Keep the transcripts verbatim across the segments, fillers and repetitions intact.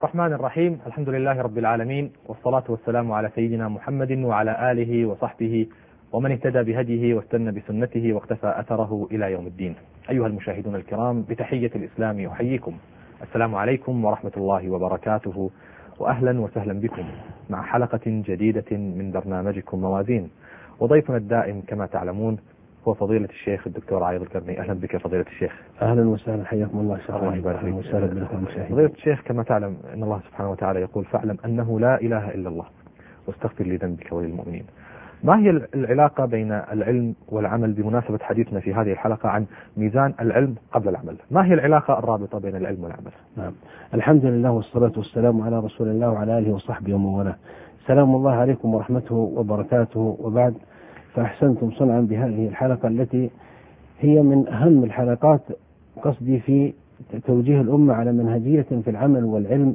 الرحمن الرحيم. الحمد لله رب العالمين، والصلاة والسلام على سيدنا محمد وعلى آله وصحبه ومن اهتدى بهديه واستنى بسنته واقتفى أثره إلى يوم الدين. أيها المشاهدون الكرام، بتحية الإسلام أحييكم، السلام عليكم ورحمة الله وبركاته، وأهلا وسهلا بكم مع حلقة جديدة من برنامجكم موازين. وضيفنا الدائم كما تعلمون هو فضيلة الشيخ الدكتور عايض القرني. أهلا بك فضيلة الشيخ. أهلا وسهلا، حياكم الله. الله يبارك فيك. وسهلا بكم المشاهدين. فضيلة الشيخ، كما تعلم أن الله سبحانه وتعالى يقول: فاعلم أنه لا إله إلا الله واستغفر لذنبك وللمؤمنين. ما هي العلاقة بين العلم والعمل بمناسبة حديثنا في هذه الحلقة عن ميزان العلم قبل العمل؟ ما هي العلاقة الرابطة بين العلم والعمل؟ نعم، الحمد لله والصلاة والسلام على رسول الله وعلى آله وصحبه ومن والاه. سلام الله عليكم ورحمته وبركاته، وبعد، فأحسنتم صنعا بهذه الحلقة التي هي من أهم الحلقات قصدي في توجيه الأمة على منهجية في العمل والعلم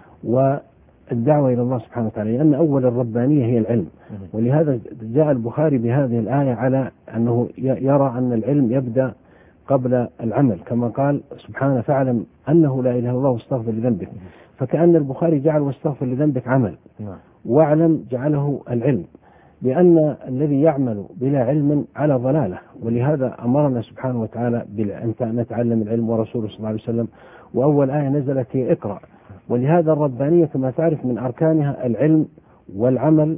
والدعوة إلى الله سبحانه وتعالى، لأن أول الربانية هي العلم. ولهذا جاء البخاري بهذه الآية على أنه يرى أن العلم يبدأ قبل العمل، كما قال سبحانه: فاعلم أنه لا إله إلا الله واستغفر لذنبك. فكأن البخاري جعل واستغفر لذنبك عمل، واعلم جعله العلم، لأن الذي يعمل بلا علم على ضلالة. ولهذا أمرنا سبحانه وتعالى بأن نتعلم العلم، ورسوله صلى الله عليه وسلم، وأول آية نزلت هي اقرأ. ولهذا الربانية كما تعرف من أركانها العلم والعمل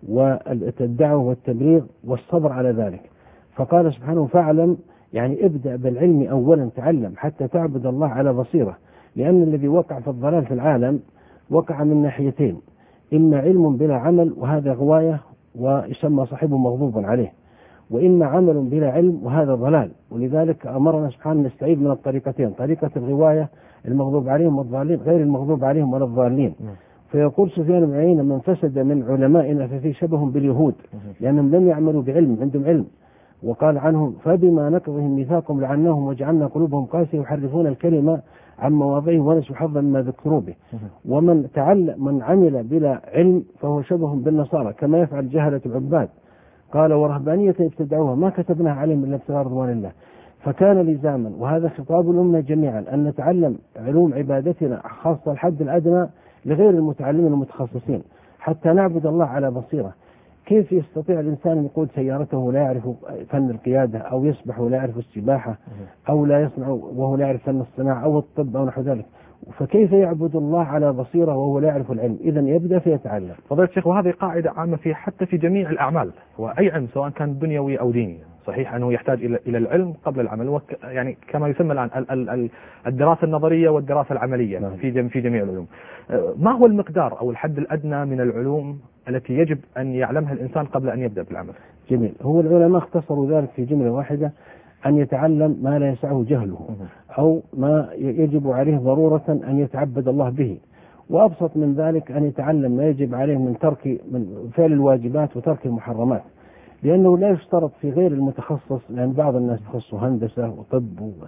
والدعوة والتبليغ والصبر على ذلك. فقال سبحانه: فاعلم، يعني ابدأ بالعلم أولا، تعلم حتى تعبد الله على بصيرة. لأن الذي وقع في الضلال في العالم وقع من ناحيتين: إما علم بلا عمل وهذا غواية ويسمى صاحبه مغضوب عليه، وإما عمل بلا علم وهذا ضلال. ولذلك أمرنا سبحانه نستعيد من الطريقتين: طريقة الغواية المغضوب عليهم والضالين، غير المغضوب عليهم ولا الضالين. فيقول سفيان بن عيينة: من فسد من علمائنا ففي شبه باليهود، لأنهم لم يعملوا بعلم، عندهم علم. وقال عنهم: فبما نقضهم ميثاقهم لعناهم وجعلنا قلوبهم قاسية يحرفون الكلمة عن مواضعه ونسوا حظا مما ذكروا به. ومن تعلم من عمل بلا علم فهو شبه بالنصارى كما يفعل جهلة العباد. قال: ورهبانية ابتدعوها ما كتبناها عليهم إلا ابتغاء رضوان الله. فكان لزاما، وهذا خطاب الأمة جميعا، أن نتعلم علوم عبادتنا خاصة الحد الأدنى لغير المتعلمين المتخصصين حتى نعبد الله على بصيرة. كيف يستطيع الإنسان أن يقود سيارته ولا يعرف فن القيادة، أو يسبح ولا يعرف السباحة، أو لا يصنع وهو لا يعرف فن الصناعة أو الطب أو نحو ذلك؟ فكيف يعبد الله على بصيرة وهو لا يعرف العلم؟ إذن يبدأ فيتعلم. فضيلة الشيخ، وهذه قاعدة عامة في حتى في جميع الأعمال، وأي علم سواء كان دنيوي أو ديني. صحيح أنه يحتاج إلى إلى العلم قبل العمل، وك يعني كما يسمى الآن الدراسة النظرية والدراسة العملية نعم. في في جميع العلوم. ما هو المقدار أو الحد الأدنى من العلوم التي يجب أن يعلمها الإنسان قبل أن يبدأ بالعمل؟ جميل. هو العلماء اختصروا ذلك في جملة واحدة: أن يتعلم ما لا يسعه جهله، أو ما يجب عليه ضرورة أن يتعبد الله به. وأبسط من ذلك أن يتعلم ما يجب عليه من ترك من فعل الواجبات وترك المحرمات، لأنه لا يشترط في غير المتخصص، لأن بعض الناس تخصصوا هندسة وطب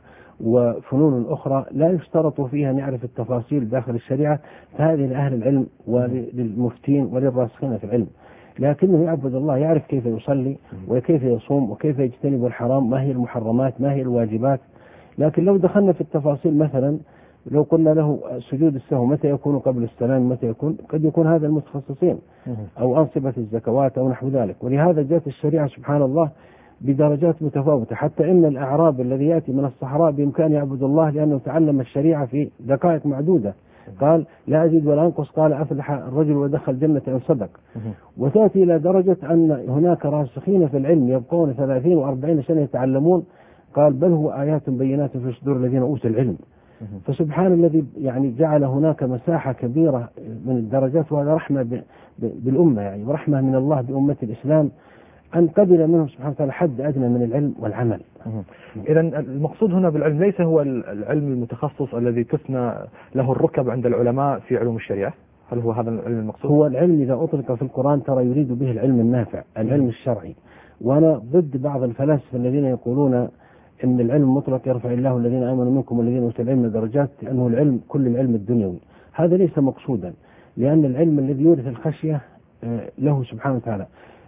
وفنون أخرى لا يشترط فيها أن يعرف التفاصيل داخل الشريعة، فهذه لأهل العلم وللمفتين وللراسخين في العلم. لكنه يعبد الله، يعرف كيف يصلي وكيف يصوم وكيف يجتنب الحرام، ما هي المحرمات، ما هي الواجبات. لكن لو دخلنا في التفاصيل، مثلا لو قلنا له سجود السهو متى يكون قبل السلام متى يكون، قد يكون هذا المتخصصين، أو أنصبة الزكوات أو نحو ذلك. ولهذا جاءت الشريعة سبحان الله بدرجات متفاوتة، حتى إن الأعراب الذي يأتي من الصحراء بإمكان يعبد الله لأنه تعلم الشريعة في دقائق معدودة. قال: لا أزيد ولا أنقص. قال: أفلح الرجل ودخل جنة إن صدق. وتأتي إلى درجة أن هناك راسخين في العلم يبقون ثلاثين وأربعين سنة يتعلمون. قال: بل هو آيات بينات في صدور الذين أوتوا العلم. فسبحان الذي يعني جعل هناك مساحة كبيرة من الدرجات، وهذا رحمة بالأمة يعني، ورحمة من الله بأمة الإسلام أن قبل منهم سبحانه وتعالى حد أدنى من العلم والعمل. إذا المقصود هنا بالعلم ليس هو العلم المتخصص الذي تثنى له الركب عند العلماء في علوم الشريعة. هل هو هذا العلم المقصود؟ هو العلم إذا أطلق في القرآن ترى يريد به العلم النافع، العلم الشرعي. وأنا ضد بعض الفلاسفة الذين يقولون إن العلم المطلق يرفع الله الذين آمنوا منكم والذين أوتوا العلم درجات، لأنه العلم كل العلم الدنيوي. هذا ليس مقصودا، لأن العلم الذي يورث الخشية له سبحانه وتعالى.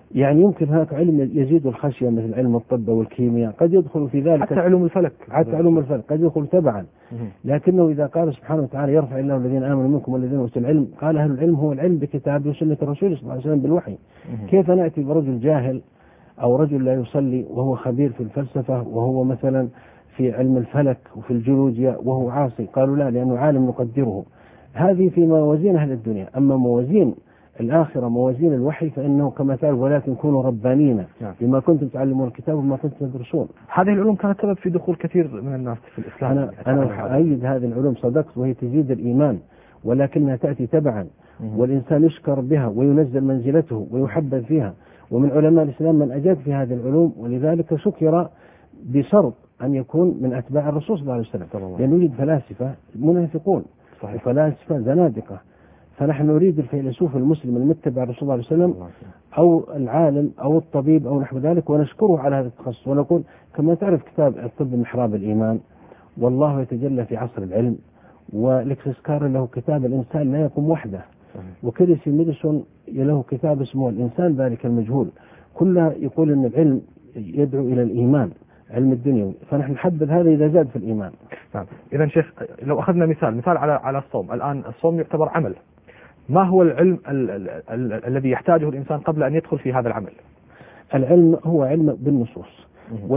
يعني يمكن هناك علم يزيد الخشية مثل علم الطب والكيمياء، قد يدخل في ذلك حتى علوم الفلك حتى علوم الفلك قد يدخل تبعا. لكنه إذا قال سبحانه وتعالى يرفع الله الذين آمنوا منكم والذين أوتوا العلم، قال أهل العلم هو العلم بكتابه وسنة الرسول صلى الله عليه وسلم بالوحي. كيف نأتي برجل جاهل أو رجل لا يصلي وهو خبير في الفلسفة وهو مثلا في علم الفلك وفي الجيولوجيا وهو عاصي؟ قالوا لا، لأنه عالم نقدره. هذه في موازين أهل الدنيا. أما موازين الآخرة موازين الوحي فإنه كما تعرف ولكن كونوا ربانين بما كنتم تعلمون الكتاب وما كنتم تدرسون. هذه العلوم كانت سبب في دخول كثير من الناس في الإسلام. أنا, أنا أؤيد هذه العلوم، صدقت، وهي تزيد الإيمان ولكنها تأتي تبعا، والإنسان يشكر بها وينزل منزلته ويحبذ فيها. ومن علماء الإسلام من أجاد في هذه العلوم، ولذلك شكر بشرط أن يكون من أتباع الرسول صلى الله عليه وسلم، لأن يوجد فلاسفة منافقون وفلاسفة زنادقة. فنحن نريد الفيلسوف المسلم المتبع الرسول صلى الله عليه وسلم أو العالم أو الطبيب أو نحو ذلك، ونشكره على هذا التخصص. ونقول كما تعرف كتاب الطب محراب الإيمان، والله يتجلى في عصر العلم، والإكسسكار له كتاب الإنسان لا يقوم وحده، وكريسي ميديسون له كتاب اسمه الإنسان ذلك المجهول. كلها يقول أن العلم يدعو إلى الإيمان، علم الدنيا، فنحن نحبذ هذا إذا زاد في الإيمان. نعم. إذا شيخ، لو أخذنا مثال مثال على على الصوم، الآن الصوم يعتبر عمل، ما هو العلم ال ال ال ال الذي يحتاجه الإنسان قبل أن يدخل في هذا العمل؟ العلم هو علم بالنصوص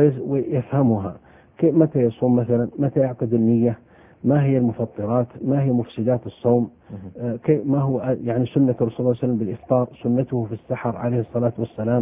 ويفهمها. متى يصوم مثلا، متى يعقد النية، ما هي المفطرات، ما هي مفسدات الصوم، ما هو يعني سنة الرسول صلى الله عليه وسلم بالإفطار، سنته في السحر عليه الصلاة والسلام،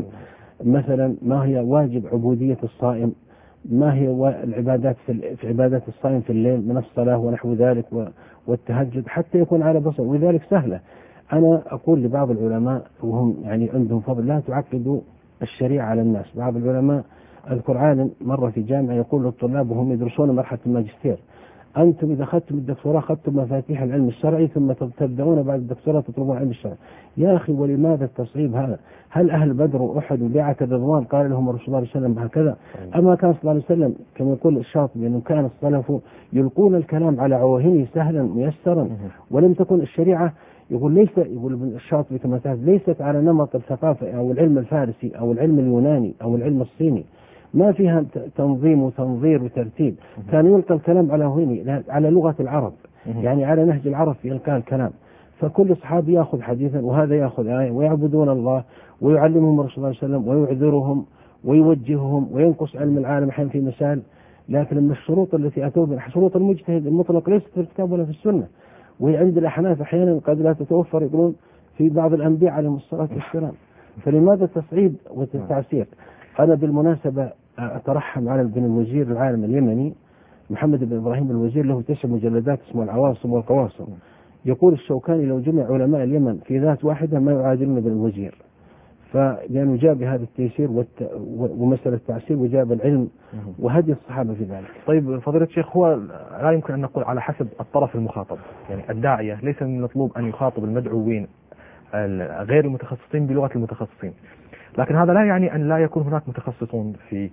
مثلا ما هي واجب عبودية الصائم، ما هي العبادات في عبادات الصائم في الليل من الصلاة ونحو ذلك والتهجد، حتى يكون على بصر. وذلك سهلة. أنا أقول لبعض العلماء وهم يعني عندهم فضل، لا تعقدوا الشريعة على الناس. بعض العلماء أذكر عالم مرة في جامعة يقول للطلاب وهم يدرسون مرحلة الماجستير: أنتم إذا أخذتم الدكتوراه أخذتم مفاتيح العلم الشرعي، ثم تبدأون بعد الدكتوراه تطلبون العلم الشرعي. يا أخي، ولماذا التصعيب هذا؟ هل أهل بدر وأحد وبيعة الرضوان قال لهم الرسول صلى الله عليه وسلم هكذا؟ أما كان صلى الله عليه وسلم كما يقول الشاطبي أنه كان السلف يلقون الكلام على عواهنه سهلا ميسرا، ولم تكن الشريعة، يقول ليس يقول الشاطبي كما تعرف ليست على نمط الثقافة أو العلم الفارسي أو العلم اليوناني أو العلم الصيني، ما فيها تنظيم وتنظير وترتيب. كان يلقى الكلام على هوني على لغة العرب، يعني على نهج العرب في إلقاء الكلام. فكل صحابي يأخذ حديثا وهذا يأخذ آية، ويعبدون الله ويعلمهم الرسول صلى الله عليه وسلم ويعذرهم ويوجههم وينقص علم العالم حين في مسائل. لكن من الشروط التي أتوا بها شروط المجتهد المطلق ليست في الكتاب ولا في السنة، وهي عند الأحناف أحيانا قد لا تتوفر، يقولون في بعض الأنبياء عليهم الصلاة والسلام. فلماذا التصعيد والتعسير؟ أنا بالمناسبة أترحم على ابن الوزير العالم اليمني محمد بن إبراهيم الوزير، له تسع مجلدات اسمه العواصم والقواصم. يقول الشوكاني: لو جمع علماء اليمن في ذات واحدة ما يعادلون ابن الوزير. فلأنه جاب هذا التيسير والت... ومسألة التعسير وجاب العلم وهدي الصحابة في ذلك. طيب فضيلة الشيخ، هو لا يمكن أن نقول على حسب الطرف المخاطب، يعني الداعية ليس من المطلوب أن يخاطب المدعوين غير المتخصصين بلغة المتخصصين، لكن هذا لا يعني أن لا يكون هناك متخصصون في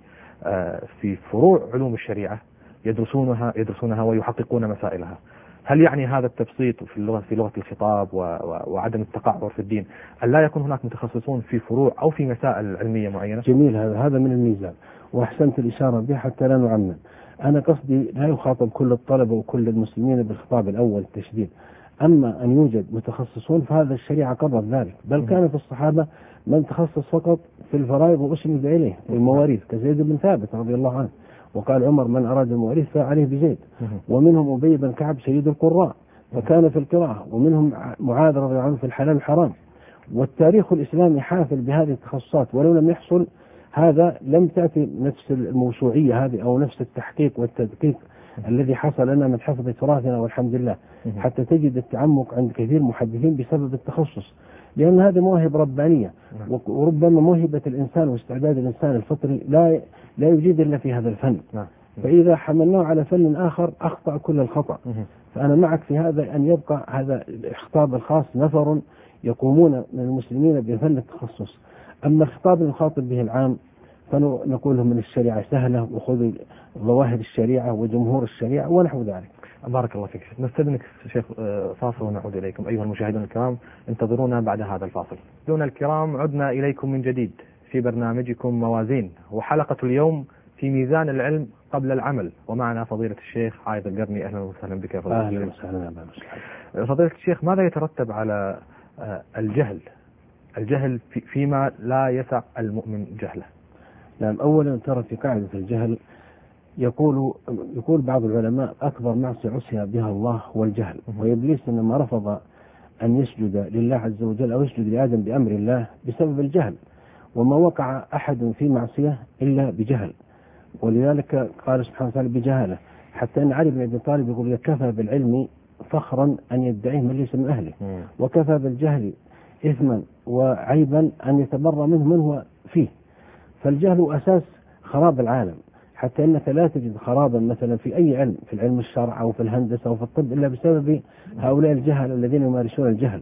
في فروع علوم الشريعة يدرسونها يدرسونها ويحققون مسائلها. هل يعني هذا التبسيط في اللغة في لغة الخطاب وعدم التقعر في الدين أن لا يكون هناك متخصصون في فروع أو في مسائل علمية معينة؟ جميل، هذا هذا من الميزان، وأحسنت الإشارة به حتى لا نعمم. أنا قصدي لا يخاطب كل الطلبة وكل المسلمين بالخطاب الأول التشديد. أما أن يوجد متخصصون فهذا الشريعة قررت ذلك، بل كان في الصحابة من تخصص فقط في الفرائض وأسند إليه والمواريث كزيد بن ثابت رضي الله عنه، وقال عمر: من أراد المواريث فعليه بزيد. ومنهم أبي بن كعب سيد القراء فكان في القراءة، ومنهم معاذ رضي الله عنه في الحلال الحرام. والتاريخ الإسلامي حافل بهذه التخصصات، ولو لم يحصل هذا لم تأتي نفس الموسوعية هذه أو نفس التحقيق والتدقيق الذي حصل لنا من حفظ تراثنا والحمد لله، حتى تجد التعمق عند كثير محدثين بسبب التخصص، لأن هذه مواهب ربانية، وربما موهبة الإنسان واستعداد الإنسان الفطري لا لا يوجد إلا في هذا الفن. فإذا حملناه على فن آخر أخطأ كل الخطأ. فأنا معك في هذا أن يبقى هذا الخطاب الخاص نفر يقومون من المسلمين بفن التخصص. أما الخطاب المخاطب به العام فنقول لهم من الشريعة سهلة وخذوا ظواهر الشريعة وجمهور الشريعة ونحو ذلك. بارك الله فيك. نستأذنك شيخ فاصل ونعود إليكم. أيها المشاهدون الكرام انتظرونا بعد هذا الفاصل. مشاهدينا الكرام عدنا إليكم من جديد في برنامجكم موازين، وحلقة اليوم في ميزان العلم قبل العمل، ومعنا فضيلة الشيخ عايض القرني. أهلا وسهلا بك يا فضيلة الشيخ. أهلا وسهلا بك فضيلة الشيخ. ماذا يترتب على الجهل الجهل فيما لا يسع المؤمن جهله؟ نعم، أولا ترى في قاعدة الجهل يقول يقول بعض العلماء أكبر معصية عصي بها الله هو الجهل، وإبليس إنما رفض أن يسجد لله عز وجل أو يسجد لآدم بأمر الله بسبب الجهل، وما وقع أحد في معصية إلا بجهل، ولذلك قال سبحانه وتعالى بجهالة، حتى أن علي بن أبي طالب يقول كفى بالعلم فخرا أن يدعيه من ليس من أهله، وكفى بالجهل إثما وعيبا أن يتبرى منه من هو فيه. فالجهل أساس خراب العالم، حتى أنك لا تجد خرابا مثلا في أي علم، في العلم الشرع أو في الهندسة أو في الطب، إلا بسبب هؤلاء الجهل الذين يمارسون الجهل.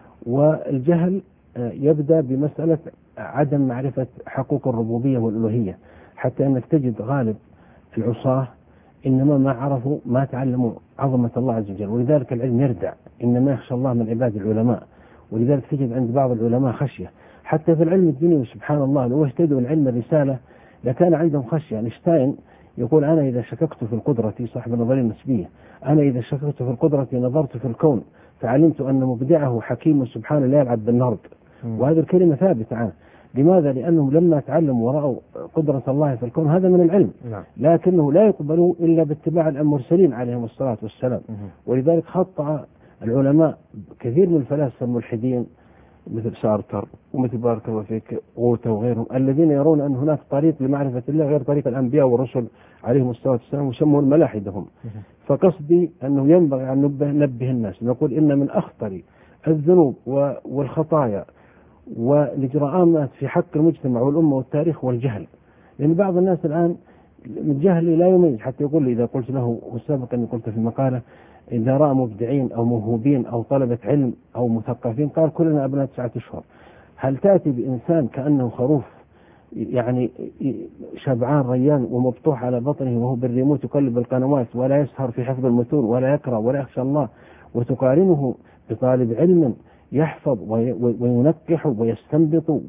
والجهل يبدأ بمسألة عدم معرفة حقوق الربوبية والألوهية، حتى أنك تجد غالب العصاة إنما ما عرفوا ما تعلموا عظمة الله عز وجل، ولذلك العلم يردع. إنما يخشى الله من عباد العلماء، ولذلك تجد عند بعض العلماء خشية حتى في العلم الدنيوي. سبحان الله، لو اهتدوا العلم الرسالة لكان عندهم خشية. أينشتاين يقول أنا إذا شككت في القدرة، صاحب النظرية النسبية، أنا إذا شككت في القدرة نظرت في الكون فعلمت أن مبدعه حكيم سبحانه لا يلعب بالنرد. وهذه الكلمة ثابتة عنه. لماذا؟ لأنهم لما تعلموا ورأوا قدرة الله في الكون، هذا من العلم، لكنه لا يقبلوا إلا باتباع المرسلين عليهم الصلاة والسلام. ولذلك خطأ العلماء كثير من الفلاسفة الملحدين مثل سارتر ومثل بارك الله فيك غوتا وغيرهم، الذين يرون أن هناك طريق لمعرفة الله غير طريق الأنبياء والرسل عليهم الصلاة والسلام، وسموا الملاحدة هم. فقصدي أنه ينبغي أن ننبه, ننبه الناس، نقول إن من أخطر الذنوب والخطايا والإجراءات في حق المجتمع والأمة والتاريخ والجهل. لأن بعض الناس الآن من جهل لا يميز، حتى يقول لي إذا قلت له، وسابقا قلت في المقالة، إذا رأى مبدعين أو موهوبين أو طلبة علم أو مثقفين قال كلنا أبناء تسعة أشهر. هل تأتي بإنسان كأنه خروف يعني شبعان ريان ومبطوح على بطنه وهو بالريموت يقلب القنوات ولا يسهر في حفظ المتون ولا يقرأ ولا يخشى الله، وتقارنه بطالب علم يحفظ وينكح ويستنبط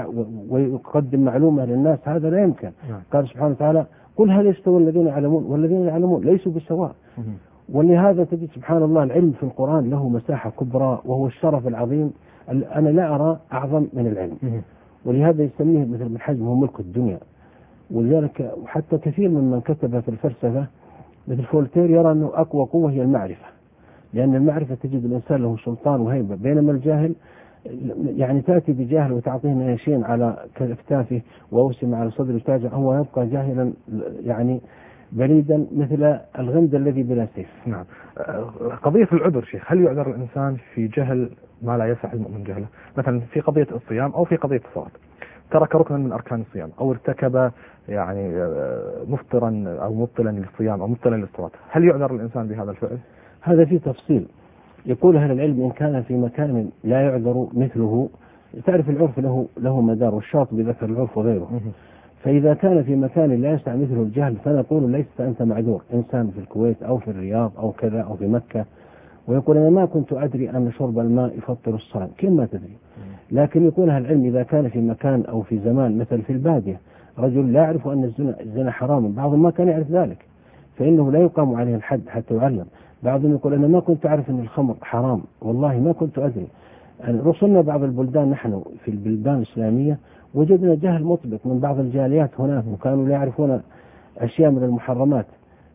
ويقدم معلومة للناس؟ هذا لا يمكن. قال سبحانه وتعالى قل هل يستوي الذين يعلمون والذين يعلمون ليسوا بسواء. ولهذا تجد سبحان الله العلم في القرآن له مساحة كبرى، وهو الشرف العظيم. أنا لا أرى أعظم من العلم، ولهذا يسميه مثل ابن حزم هو ملك الدنيا. ولذلك حتى كثير من من كتب في الفلسفة مثل فولتير يرى أنه أقوى قوة هي المعرفة، لأن المعرفة تجد الإنسان له سلطان وهيبة، بينما الجاهل يعني تأتي بجاهل وتعطيه نيشين على كتافه وأوسم على صدره تاجا، هو يبقى جاهلا يعني بريدا مثل الغمد الذي بلا سيف. نعم. قضية العذر شيخ، هل يعذر الإنسان في جهل ما لا يسع المؤمن جهله؟ مثلا في قضية الصيام أو في قضية الصلاة، ترك ركنا من أركان الصيام أو ارتكب يعني مفطرا أو مبطلا للصيام أو مبطلا للصلاة، هل يعذر الإنسان بهذا الفعل؟ هذا في تفصيل. يقول أهل العلم إن كان في مكان لا يعذر مثله، تعرف العرف له له مدار، والشاطبي ذكر العرف وغيره. فإذا كان في مكان لا يسع مثله الجهل فنقول ليس أنت معذور. إنسان في الكويت أو في الرياض أو كذا أو في مكة ويقول أنا ما كنت أدري أن شرب الماء يفطر الصائم، كيف ما تدري؟ لكن يقول أهل العلم إذا كان في مكان أو في زمان مثل في البادية رجل لا يعرف أن الزنا, الزنا حرام، بعضهم ما كان يعرف ذلك، فإنه لا يقام عليه الحد حتى يعلم. بعضهم يقول أنا ما كنت أعرف أن الخمر حرام، والله ما كنت أدري. يعني رسلنا بعض البلدان، نحن في البلدان الإسلامية وجدنا جهل مطبق من بعض الجاليات هناك، وكانوا لا يعرفون أشياء من المحرمات،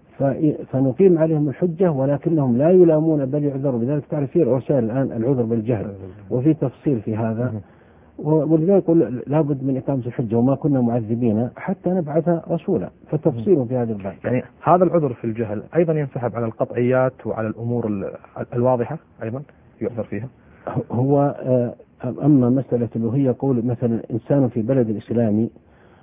فنقيم عليهم الحجة ولكنهم لا يلامون بل يعذروا. لذلك تعرف في رسائل الآن العذر بالجهل، وفي تفصيل في هذا، ولذلك يقول لابد من إقامة الحجة وما كنا معذبين حتى نبعث رسولا، فتفصيل في هذا الباب. يعني هذا العذر في الجهل أيضا ينسحب على القطعيات وعلى الأمور الواضحة أيضا يعذر فيها. هو أما مسألة الألوهية يقول مثلا إنسان في بلد الإسلامي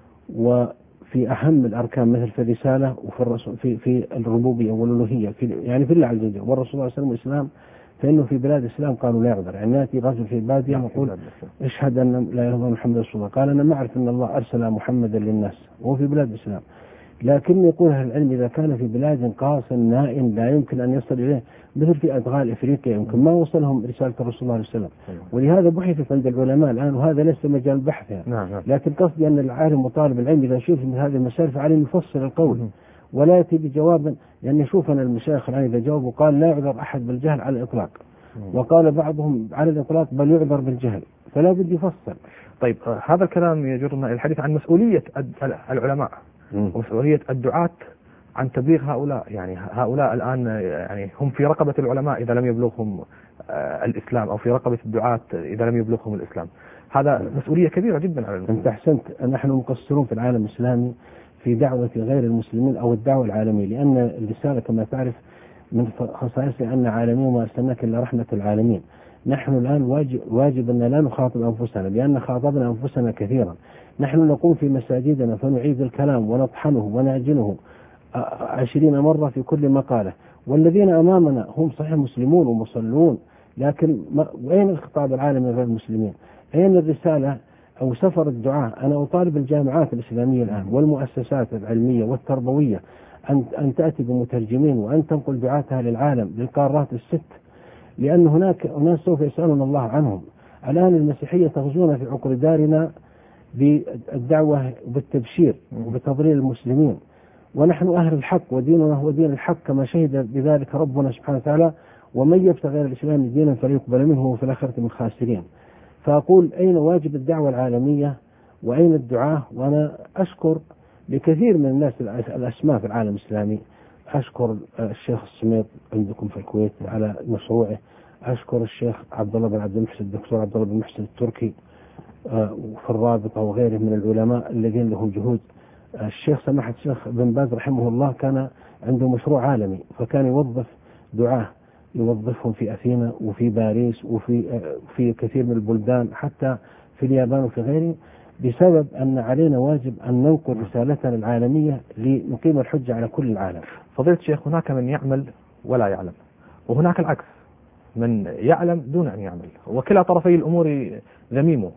وفي أهم الأركان مثل في الرسالة وفي الرسول في في الربوبية والألوهية في يعني في الله عز وجل والرسول صلى الله عليه وسلم والإسلام، فإنه في بلاد الإسلام قالوا لا يعذر. يعني يأتي رجل في البادية يقول اشهد أن لا إله إلا الله محمد رسول الله، قال أنا ما أعرف أن الله أرسل محمدا للناس وهو في بلاد الإسلام، لكن يقول أهل العلم إذا كان في بلاد قاص نائم لا يمكن أن يصل إليه، مثل في أدغال إفريقيا يمكن ما وصلهم رسالة الرسول صلى الله عليه وسلم، ولهذا بحثت عند العلماء الآن، وهذا ليس مجال بحث يعني. نعم نعم. لكن قصدي أن العالم وطالب العلم إذا شوف من هذه المسائل فعليه يفصل القول ولا يأتي بجواب، لأن يشوف أن المشايخ الآن إذا جاوبوا قال لا يعذر أحد بالجهل على الإطلاق، وقال بعضهم على الإطلاق بل يعذر بالجهل، فلا بد يفصل. طيب هذا الكلام يجرنا إلى الحديث عن مسؤولية العلماء م. ومسؤولية الدعاة عن تبليغ هؤلاء، يعني هؤلاء الآن يعني هم في رقبة العلماء إذا لم يبلغهم الإسلام، أو في رقبة الدعاة إذا لم يبلغهم الإسلام. هذا مسؤولية كبيرة جدا على المسلمين. أنت أحسنت، نحن مقصرون في العالم الإسلامي في دعوة غير المسلمين أو الدعوة العالمية، لأن الرسالة كما تعرف من خصائصها أن عالمين وما أرسلناك إلا رحمة العالمين. نحن الآن واجب, واجب أن لا نخاطب أنفسنا، لأن خاطبنا أنفسنا كثيرا. نحن نقوم في مساجدنا فنعيد الكلام ونطحنه ونعجنه عشرين مرة في كل مقالة، والذين أمامنا هم صحيح مسلمون ومصلون، لكن وين الخطاب العالمي غير المسلمين؟ أين الرسالة أو سفر الدعاء؟ أنا أطالب الجامعات الإسلامية الآن والمؤسسات العلمية والتربوية أن أن تأتي بمترجمين وأن تنقل دعاتها للعالم للقارات الست، لأن هناك أناس سوف يسألون الله عنهم. الآن المسيحية تغزونا في عقر دارنا بالدعوة وبالتبشير وبتضليل المسلمين، ونحن أهل الحق وديننا هو دين الحق كما شهد بذلك ربنا سبحانه وتعالى: ومن يبتغي غير الإسلام دينا فليقبل منه وفي الآخرة من الخاسرين. فأقول أين واجب الدعوة العالمية وأين الدعاة؟ وأنا أشكر لكثير من الناس الأسماء في العالم الإسلامي. أشكر الشيخ السميط عندكم في الكويت على مشروعه، أشكر الشيخ عبد الله بن عبد المحسن الدكتور عبد الله بن محسن التركي في الرابطة وغيره من العلماء الذين لهم جهود. الشيخ سماحة الشيخ بن باز رحمه الله كان عنده مشروع عالمي، فكان يوظف دعاة، يوظفهم في أثينا وفي باريس وفي في كثير من البلدان حتى في اليابان وفي غيره، بسبب أن علينا واجب أن ننقل رسالتنا العالمية لنقيم الحجة على كل العالم. فضيلة الشيخ، هناك من يعمل ولا يعلم، وهناك العكس، من يعلم دون أن يعمل، وكلا طرفي الأمور ذميمه.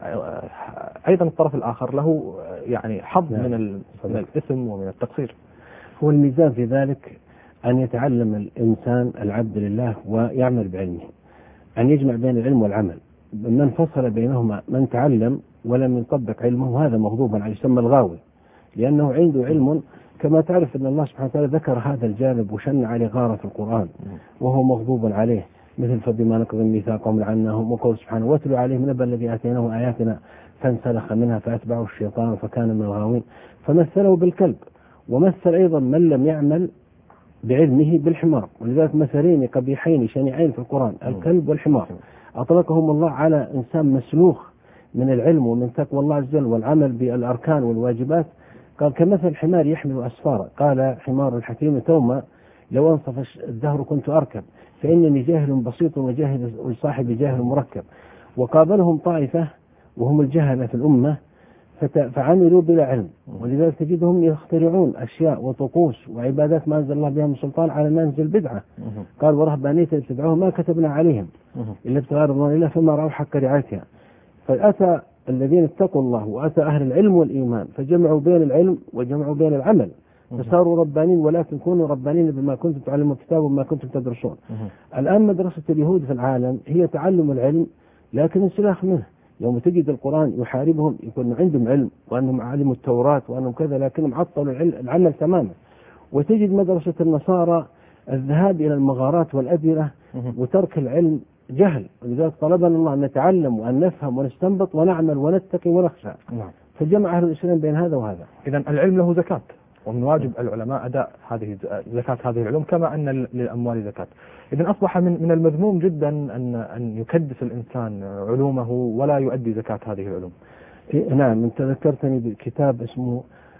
أيضا الطرف الآخر له يعني حظ من, من الإثم ومن التقصير. هو الميزان في ذلك أن يتعلم الإنسان العبد لله ويعمل بعلمه، أن يجمع بين العلم والعمل. من فصل بينهما من تعلم ولم يطبق علمه هذا مغضوب عليه، يسمى الغاوي، لأنه عنده علم. كما تعرف أن الله سبحانه وتعالى ذكر هذا الجانب وشن عليه غارة في القرآن وهو مغضوب عليه، مثل فبما نقضهم ميثاقهم لعناهم، وقول سبحانه: واتلوا عليهم نبأ الذي آتيناه آياتنا فانسلخ منها فأتبعه الشيطان فكان من الغاوين. فمثله بالكلب، ومثل أيضا من لم يعمل بعلمه بالحمار، ولذلك مثلين قبيحين شنيعين في القرآن: الكلب والحمار. أطلقهم الله على إنسان مسلوخ من العلم ومن تقوى الله عز وجل والعمل بالأركان والواجبات. قال: كمثل حمار يحمل أسفارا. قال حمار الحكيم توما: لو أنصف الدهر كنت أركب، فإنني جاهل بسيط وجاهل وصاحب جاهل مركب. وقابلهم طائفة وهم الجهلة في الأمة فعملوا بلا علم، ولذلك تجدهم يخترعون أشياء وطقوس وعبادات ما أنزل الله بها من سلطان على الناس البدعة. قال: ورهبانية ابتدعوها ما كتبنا عليهم إلا ابتغاء رضوان الله فما رأوا حق رعايتها. فأتى الذين اتقوا الله وأتى أهل العلم والإيمان فجمعوا بين العلم وجمعوا بين العمل، فصاروا ربانين، ولكن كونوا ربانين بما كنتم تعلمون الكتاب وما كنتم تدرسون. الآن مدرسة اليهود في العالم هي تعلم العلم لكن انسلاخ منه. يوم تجد القرآن يحاربهم يكون عندهم علم وأنهم علموا التوراة وأنهم كذا، لكنهم عطلوا العمل تماما. وتجد مدرسة النصارى الذهاب إلى المغارات والأديرة وترك العلم جهل، ولذلك طلبنا الله أن نتعلم وأن نفهم ونستنبط ونعمل ونتقي ونخشى. فجمع أهل الإسلام بين هذا وهذا. إذن العلم له زكاة، ومن واجب العلماء أداء هذه زكاة هذه العلوم كما أن للأموال زكاة. إذن أصبح من من المذموم جدا أن أن يكدس الإنسان علومه ولا يؤدي زكاة هذه العلوم. نعم، أنت ذكرتني بكتاب اسمه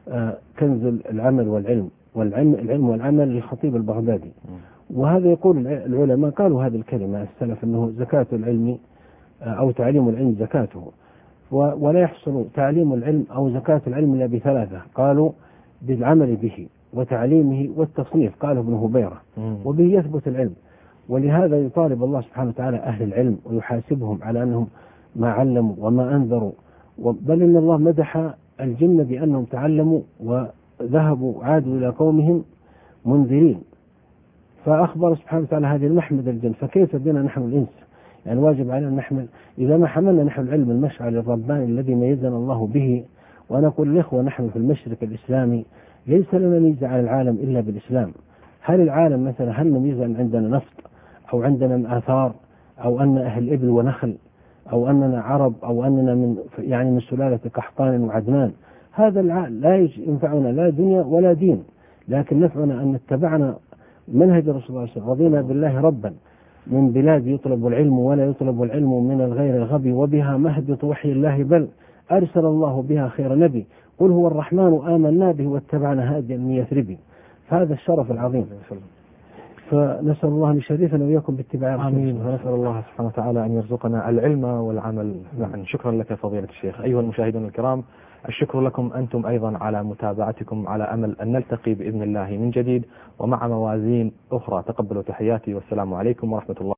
كنز العمل والعلم والعلم العلم والعمل للخطيب البغدادي، وهذا يقول العلماء قالوا هذه الكلمة السلف أنه زكاة العلم أو تعليم العلم زكاته، ولا يحصل تعليم العلم أو زكاة العلم إلا بثلاثة. قالوا: بالعمل به وتعليمه والتصنيف، قاله ابن هبيرة، وبه يثبت العلم. ولهذا يطالب الله سبحانه وتعالى أهل العلم ويحاسبهم على أنهم ما علموا وما أنذروا. بل إن الله مدح الجن بأنهم تعلموا ذهبوا عادوا إلى قومهم منذرين، فأخبر سبحانه وتعالى هذه المحمد الجن، فكيف بنا نحن الإنس؟ يعني واجب علينا أن نحمل، إذا ما حملنا نحن العلم المشعل الرباني الذي ميزنا الله به. ونقول الإخوة نحن في المشرق الإسلامي ليس لنا ميزة على العالم إلا بالإسلام. هل العالم مثلا هل ميزة أن عندنا نفط أو عندنا آثار أو أن أهل إبل ونخل أو أننا عرب أو أننا من يعني من سلالة قحطان وعدنان؟ هذا لا ينفعنا لا دنيا ولا دين، لكن نفعنا أن اتبعنا منهج رسول الله صلى الله عليه وسلم، رضينا بالله ربا من بلاد يطلب العلم ولا يطلب العلم من الغير الغبي، وبها مهبط وحي الله بل أرسل الله بها خير نبي، قل هو الرحمن آمنا به واتبعنا هاديا من يثربي. فهذا الشرف العظيم، فنسأل الله أن يشرفنا وإياكم باتباع. آمين. ونسأل الله سبحانه وتعالى أن يرزقنا العلم والعمل معا. شكرا لك فضيلة الشيخ. أيها المشاهدون الكرام، الشكر لكم أنتم أيضا على متابعتكم، على أمل أن نلتقي بإذن الله من جديد ومع موازين أخرى. تقبلوا تحياتي والسلام عليكم ورحمة الله.